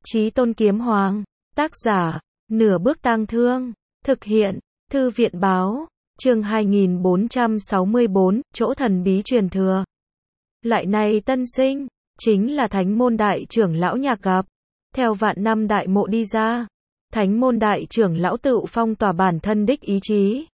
Chí Tôn Kiếm Hoàng, tác giả, Nửa Bước Tang Thương, thực hiện, Thư viện báo, chương 2464, chỗ thần bí truyền thừa. Loại này tân sinh, chính là thánh môn đại trưởng lão nhạc gặp. Theo vạn năm đại mộ đi ra, thánh môn đại trưởng lão tự phong tỏa bản thân đích ý chí.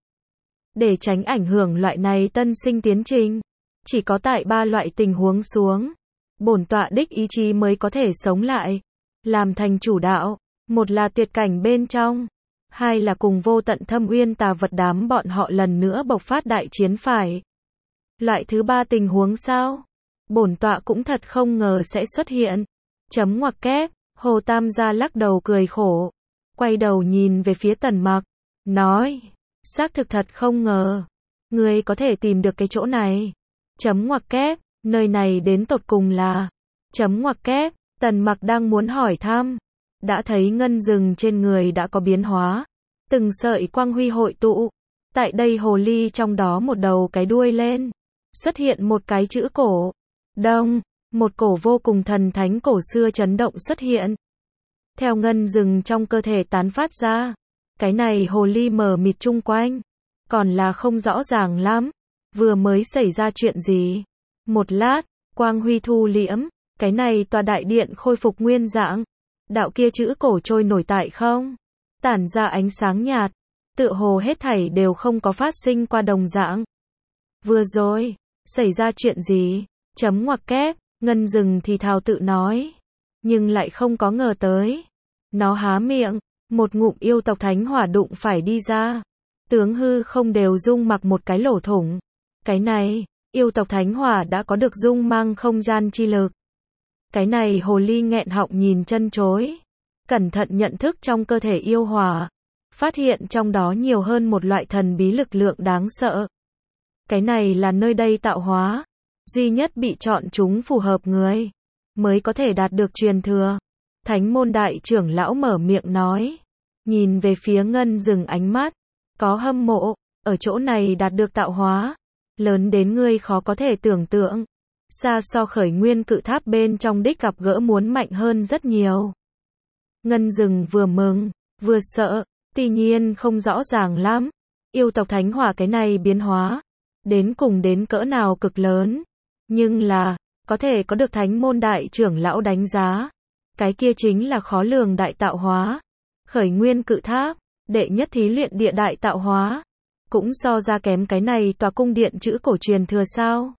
Để tránh ảnh hưởng loại này tân sinh tiến trình, chỉ có tại ba loại tình huống xuống, bổn tọa đích ý chí mới có thể sống lại, làm thành chủ đạo. Một là tuyệt cảnh bên trong, hai là cùng vô tận thâm uyên tà vật đám bọn họ lần nữa bộc phát đại chiến phải. Loại thứ ba tình huống sao? Bổn tọa cũng thật không ngờ sẽ xuất hiện. Chấm ngoặc kép, Hồ Tam gia lắc đầu cười khổ, quay đầu nhìn về phía Tần Mặc, nói, xác thực thật không ngờ, ngươi có thể tìm được cái chỗ này. Chấm ngoặc kép, nơi này đến tột cùng là, chấm ngoặc kép, Tần Mặc đang muốn hỏi thăm, đã thấy ngân rừng trên người đã có biến hóa, từng sợi quang huy hội tụ, tại đây hồ ly trong đó một đầu cái đuôi lên, xuất hiện một cái chữ cổ, đông, một cổ vô cùng thần thánh cổ xưa chấn động xuất hiện. Theo ngân rừng trong cơ thể tán phát ra, cái này hồ ly mờ mịt chung quanh, còn là không rõ ràng lắm, vừa mới xảy ra chuyện gì. Một lát, quang huy thu liễm, cái này tòa đại điện khôi phục nguyên dạng, đạo kia chữ cổ trôi nổi tại không, tản ra ánh sáng nhạt, tựa hồ hết thảy đều không có phát sinh qua đồng dạng. Vừa rồi, xảy ra chuyện gì? Chấm ngoặc kép, ngân rừng thì thào tự nói, nhưng lại không có ngờ tới. Nó há miệng, một ngụm yêu tộc thánh hỏa đụng phải đi ra. Tướng hư không đều dung mặc một cái lỗ thủng. Cái này, yêu tộc thánh hỏa đã có được dung mang không gian chi lực. Cái này hồ ly nghẹn họng nhìn chân chối. Cẩn thận nhận thức trong cơ thể yêu hỏa. Phát hiện trong đó nhiều hơn một loại thần bí lực lượng đáng sợ. Cái này là nơi đây tạo hóa. Duy nhất bị chọn chúng phù hợp người, mới có thể đạt được truyền thừa. Thánh môn đại trưởng lão mở miệng nói, nhìn về phía ngân rừng ánh mắt, có hâm mộ, ở chỗ này đạt được tạo hóa, lớn đến ngươi khó có thể tưởng tượng, xa so khởi nguyên cự tháp bên trong đích gặp gỡ muốn mạnh hơn rất nhiều. Ngân rừng vừa mừng, vừa sợ, tuy nhiên không rõ ràng lắm, yêu tộc thánh hỏa cái này biến hóa, đến cùng đến cỡ nào cực lớn. Nhưng là, có thể có được thánh môn đại trưởng lão đánh giá. Cái kia chính là khó lường đại tạo hóa. Khởi nguyên cự tháp, đệ nhất thí luyện địa đại tạo hóa. Cũng so ra kém cái này tòa cung điện chữ cổ truyền thừa sao?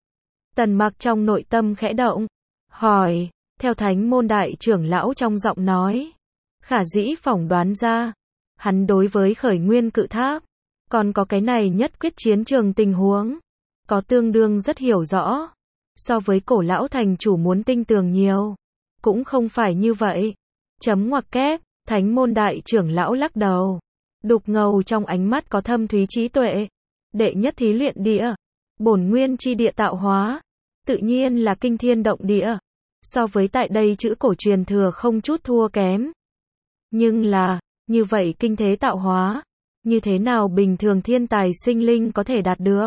Tần Mặc trong nội tâm khẽ động. Hỏi, theo thánh môn đại trưởng lão trong giọng nói. Khả dĩ phỏng đoán ra. Hắn đối với khởi nguyên cự tháp. Còn có cái này nhất quyết chiến trường tình huống. Có tương đương rất hiểu rõ. So với cổ lão thành chủ muốn tinh tường nhiều. Cũng không phải như vậy. Chấm ngoặc kép, thánh môn đại trưởng lão lắc đầu. Đục ngầu trong ánh mắt có thâm thúy trí tuệ. Đệ nhất thí luyện địa. Bổn nguyên chi địa tạo hóa. Tự nhiên là kinh thiên động địa. So với tại đây chữ cổ truyền thừa không chút thua kém. Nhưng là, như vậy kinh thế tạo hóa. Như thế nào bình thường thiên tài sinh linh có thể đạt được?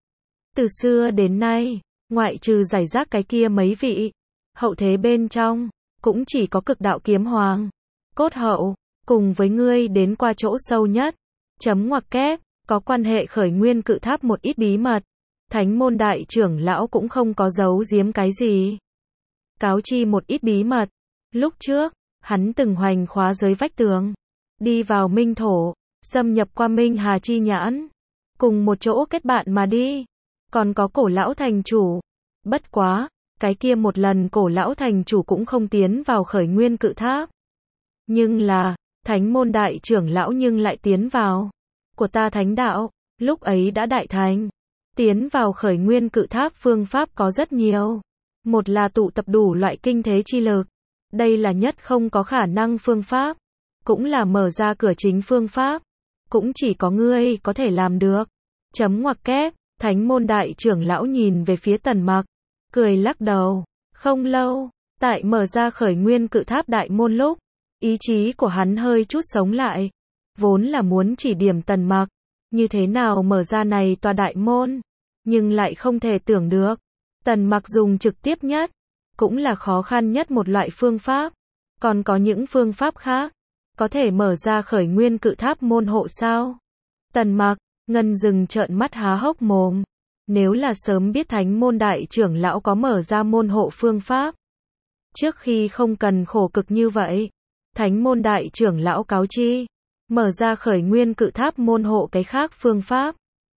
Từ xưa đến nay, ngoại trừ giải rác cái kia mấy vị, hậu thế bên trong, cũng chỉ có cực đạo kiếm hoàng, cốt hậu, cùng với ngươi đến qua chỗ sâu nhất. Chấm ngoặc kép, có quan hệ khởi nguyên cự tháp một ít bí mật. Thánh môn đại trưởng lão cũng không có giấu giếm cái gì. Cáo chi một ít bí mật. Lúc trước, hắn từng hoành khóa giới vách tường, đi vào minh thổ, xâm nhập qua Minh Hà chi nhãn, cùng một chỗ kết bạn mà đi. Còn có cổ lão thành chủ. Bất quá, cái kia một lần cổ lão thành chủ cũng không tiến vào khởi nguyên cự tháp. Nhưng là, thánh môn đại trưởng lão nhưng lại tiến vào. Của ta thánh đạo, lúc ấy đã đại thành. Tiến vào khởi nguyên cự tháp phương pháp có rất nhiều. Một là tụ tập đủ loại kinh thế chi lực. Đây là nhất không có khả năng phương pháp. Cũng là mở ra cửa chính phương pháp. Cũng chỉ có ngươi có thể làm được. Chấm ngoặc kép. Thánh môn đại trưởng lão nhìn về phía Tần Mặc, cười lắc đầu. Không lâu, tại mở ra khởi nguyên cự tháp đại môn lúc, ý chí của hắn hơi chút sống lại. Vốn là muốn chỉ điểm Tần Mặc, như thế nào mở ra này tòa đại môn, nhưng lại không thể tưởng được. Tần Mặc dùng trực tiếp nhất, cũng là khó khăn nhất một loại phương pháp. Còn có những phương pháp khác, có thể mở ra khởi nguyên cự tháp môn hộ sao? Tần Mặc, Ngân Dừng trợn mắt há hốc mồm. Nếu là sớm biết Thánh môn đại trưởng lão có mở ra môn hộ phương pháp, trước khi không cần khổ cực như vậy, Thánh môn đại trưởng lão cáo chi, mở ra khởi nguyên cự tháp môn hộ cái khác phương pháp,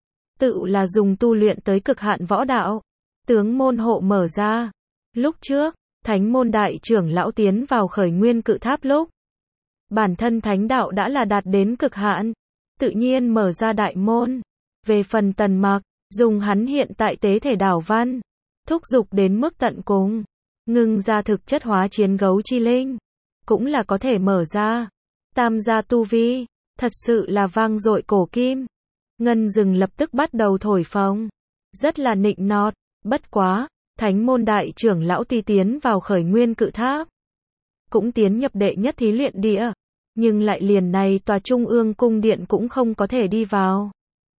tự là dùng tu luyện tới cực hạn võ đạo, tướng môn hộ mở ra. Lúc trước, Thánh môn đại trưởng lão tiến vào khởi nguyên cự tháp lúc, bản thân thánh đạo đã là đạt đến cực hạn, tự nhiên mở ra đại môn. Về phần Tần Mặc, dùng hắn hiện tại tế thể đảo văn, thúc dục đến mức tận cùng, ngưng ra thực chất hóa chiến gấu chi linh, cũng là có thể mở ra. Tam gia tu vi, thật sự là vang dội cổ kim. Ngân Dừng lập tức bắt đầu thổi phồng, rất là nịnh nọt, bất quá, Thánh môn đại trưởng lão ti tiến vào khởi nguyên cự tháp, cũng tiến nhập đệ nhất thí luyện địa, nhưng lại liền này tòa trung ương cung điện cũng không có thể đi vào.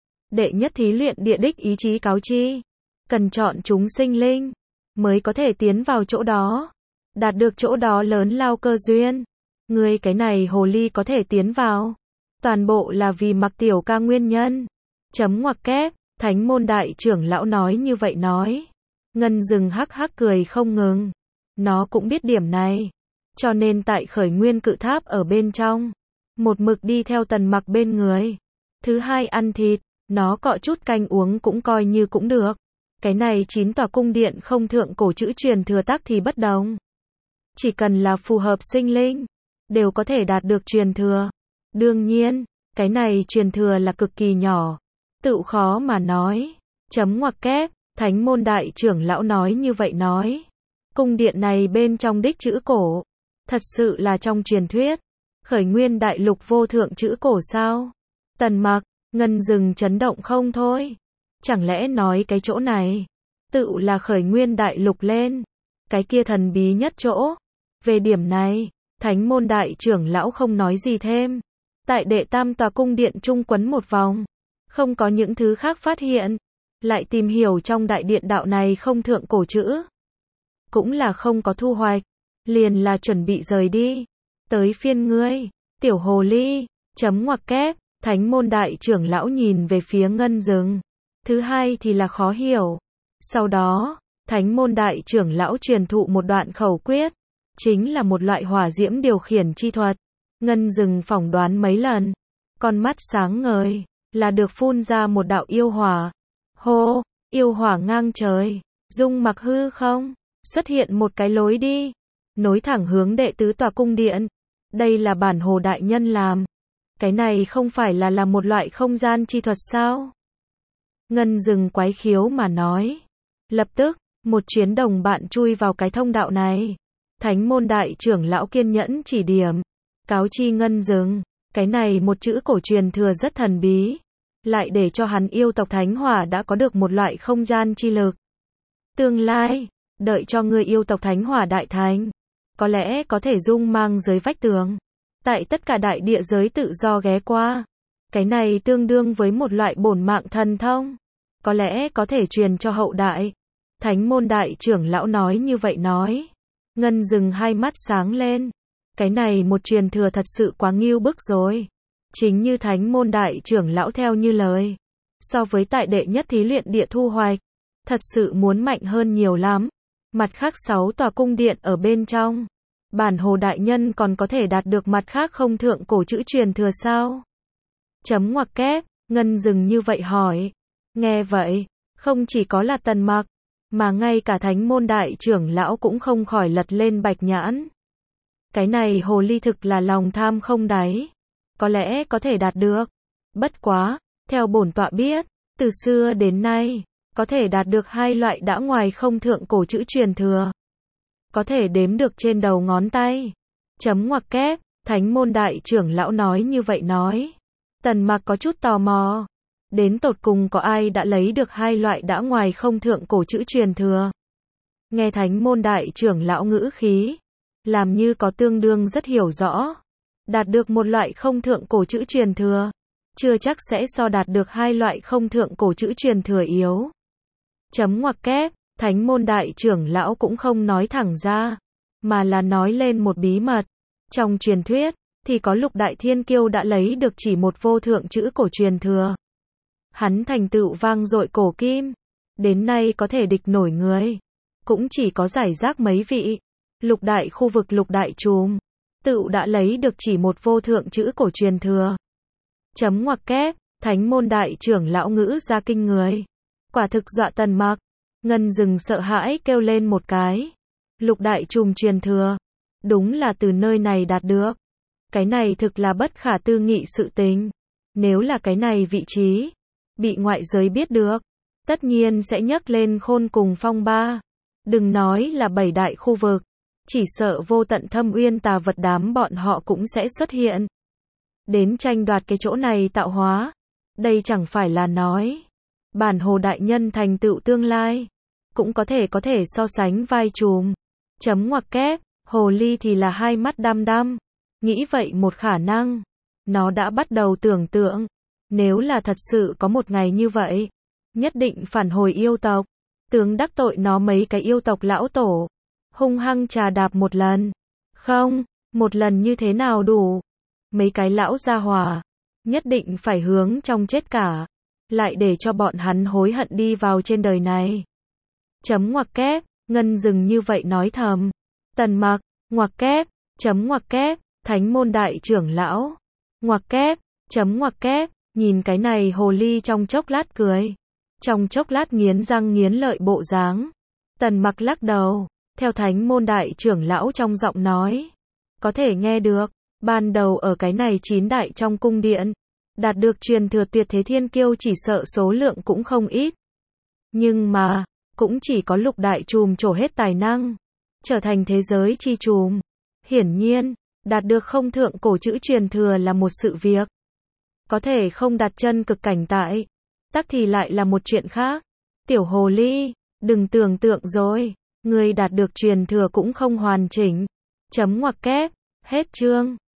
Đệ nhất thí luyện địa đích ý chí cáo chi, cần chọn chúng sinh linh mới có thể tiến vào chỗ đó, đạt được chỗ đó lớn lao cơ duyên. Người cái này hồ ly có thể tiến vào, toàn bộ là vì Mặc tiểu ca nguyên nhân. Chấm ngoặc kép, Thánh môn đại trưởng lão nói như vậy nói. Ngân Dừng hắc hắc cười không ngừng. Nó cũng biết điểm này, cho nên tại khởi nguyên cự tháp ở bên trong, một mực đi theo Tần Mặc bên người. Thứ hai ăn thịt, nó cọ chút canh uống cũng coi như cũng được. Cái này 9 tòa cung điện không thượng cổ chữ truyền thừa tác thì bất đồng. Chỉ cần là phù hợp sinh linh, đều có thể đạt được truyền thừa. Đương nhiên, cái này truyền thừa là cực kỳ nhỏ, tự khó mà nói. Chấm ngoặc kép, Thánh môn đại trưởng lão nói như vậy nói. Cung điện này bên trong đích chữ cổ, thật sự là trong truyền thuyết, khởi nguyên đại lục vô thượng chữ cổ sao? Tần Mặc, Ngân Dừng chấn động không thôi. Chẳng lẽ nói cái chỗ này, tự là khởi nguyên đại lục lên, cái kia thần bí nhất chỗ. Về điểm này, Thánh môn đại trưởng lão không nói gì thêm. Tại đệ tam tòa cung điện trung quấn một vòng, không có những thứ khác phát hiện. Lại tìm hiểu trong đại điện đạo này không thượng cổ chữ, cũng là không có thu hoạch, liền là chuẩn bị rời đi. Tới phiên ngươi, tiểu hồ ly. Chấm ngoặc kép, Thánh môn đại trưởng lão nhìn về phía Ngân Dừng. Thứ hai thì là khó hiểu. Sau đó, Thánh môn đại trưởng lão truyền thụ một đoạn khẩu quyết, chính là một loại hỏa diễm điều khiển chi thuật. Ngân Dừng phỏng đoán mấy lần, con mắt sáng ngời, là được phun ra một đạo yêu hỏa. Hô, yêu hỏa ngang trời, dung mặc hư không, xuất hiện một cái lối đi, nối thẳng hướng đệ tứ tòa cung điện. Đây là bản hồ đại nhân làm. Cái này không phải là một loại không gian chi thuật sao? Ngân Dừng quái khiếu mà nói. Lập tức, một chuyến đồng bạn chui vào cái thông đạo này. Thánh môn đại trưởng lão kiên nhẫn chỉ điểm, cáo chi Ngân Dừng, cái này một chữ cổ truyền thừa rất thần bí, lại để cho hắn yêu tộc Thánh Hỏa đã có được một loại không gian chi lực. Tương lai, đợi cho người yêu tộc Thánh Hỏa đại thành, có lẽ có thể dung mang giới vách tường, tại tất cả đại địa giới tự do ghé qua. Cái này tương đương với một loại bổn mạng thần thông, có lẽ có thể truyền cho hậu đại. Thánh môn đại trưởng lão nói như vậy nói. Ngân Dừng hai mắt sáng lên. Cái này một truyền thừa thật sự quá ngưu bức rồi. Chính như Thánh môn đại trưởng lão theo như lời, so với tại đệ nhất thí luyện địa thu hoạch, thật sự muốn mạnh hơn nhiều lắm. Mặt khác 6 tòa cung điện ở bên trong, bản hồ đại nhân còn có thể đạt được mặt khác không thượng cổ chữ truyền thừa sao? Chấm ngoặc kép, Ngân Dừng như vậy hỏi. Nghe vậy, không chỉ có là Tần Mặc, mà ngay cả Thánh môn đại trưởng lão cũng không khỏi lật lên bạch nhãn. Cái này hồ ly thực là lòng tham không đáy, có lẽ có thể đạt được. Bất quá, theo bổn tọa biết, từ xưa đến nay, có thể đạt được 2 loại đã ngoài không thượng cổ chữ truyền thừa, có thể đếm được trên đầu ngón tay. Chấm ngoặc kép, Thánh môn đại trưởng lão nói như vậy nói. Tần Mặc có chút tò mò, đến tột cùng có ai đã lấy được 2 loại đã ngoài không thượng cổ chữ truyền thừa. Nghe Thánh môn đại trưởng lão ngữ khí, làm như có tương đương rất hiểu rõ. Đạt được một loại không thượng cổ chữ truyền thừa, chưa chắc sẽ so đạt được 2 loại không thượng cổ chữ truyền thừa yếu. Chấm ngoặc kép, Thánh môn đại trưởng lão cũng không nói thẳng ra, mà là nói lên một bí mật. Trong truyền thuyết, thì có Lục Đại Thiên Kiêu đã lấy được chỉ một vô thượng chữ cổ truyền thừa. Hắn thành tựu vang dội cổ kim, đến nay có thể địch nổi người, cũng chỉ có rải rác mấy vị. Lục đại khu vực Lục Đại Trùm, tựu đã lấy được chỉ một vô thượng chữ cổ truyền thừa. Chấm ngoặc kép, Thánh môn đại trưởng lão ngữ ra kinh người. Quả thực dọa Tần Mặc. Ngân Dừng sợ hãi kêu lên một cái. Lục Đại Trùm truyền thừa, đúng là từ nơi này đạt được. Cái này thực là bất khả tư nghị sự tình. Nếu là cái này vị trí bị ngoại giới biết được, tất nhiên sẽ nhấc lên khôn cùng phong ba. Đừng nói là 7 đại khu vực, chỉ sợ vô tận thâm uyên tà vật đám bọn họ cũng sẽ xuất hiện. Đến tranh đoạt cái chỗ này tạo hóa. Đây chẳng phải là nói bản hồ đại nhân thành tựu tương lai, cũng có thể so sánh vai trùm. Chấm ngoặc kép, hồ ly thì là hai mắt đăm đăm. Nghĩ vậy một khả năng, nó đã bắt đầu tưởng tượng, nếu là thật sự có một ngày như vậy, nhất định phản hồi yêu tộc, tướng đắc tội nó mấy cái yêu tộc lão tổ, hung hăng trà đạp một lần. Không, một lần như thế nào đủ? Mấy cái lão gia hỏa, nhất định phải hướng trong chết cả, lại để cho bọn hắn hối hận đi vào trên đời này. Chấm ngoặc kép, Ngân Dừng như vậy nói thầm. Tần Mặc, ngoặc kép, chấm ngoặc kép, Thánh môn đại trưởng lão, ngoặc kép, chấm ngoặc kép, nhìn cái này hồ ly trong chốc lát cười, trong chốc lát nghiến răng nghiến lợi bộ dáng. Tần Mặc lắc đầu, theo Thánh môn đại trưởng lão trong giọng nói, có thể nghe được, ban đầu ở cái này 9 đại trong cung điện, đạt được truyền thừa tuyệt thế thiên kiêu chỉ sợ số lượng cũng không ít. Nhưng mà, cũng chỉ có Lục Đại Trùm trổ hết tài năng, trở thành thế giới chi trùm. Hiển nhiên, đạt được không thượng cổ chữ truyền thừa là một sự việc. Có thể không đặt chân cực cảnh tại, tắc thì lại là một chuyện khác. Tiểu hồ ly, đừng tưởng tượng rồi, người đạt được truyền thừa cũng không hoàn chỉnh. Chấm ngoặc kép, hết chương.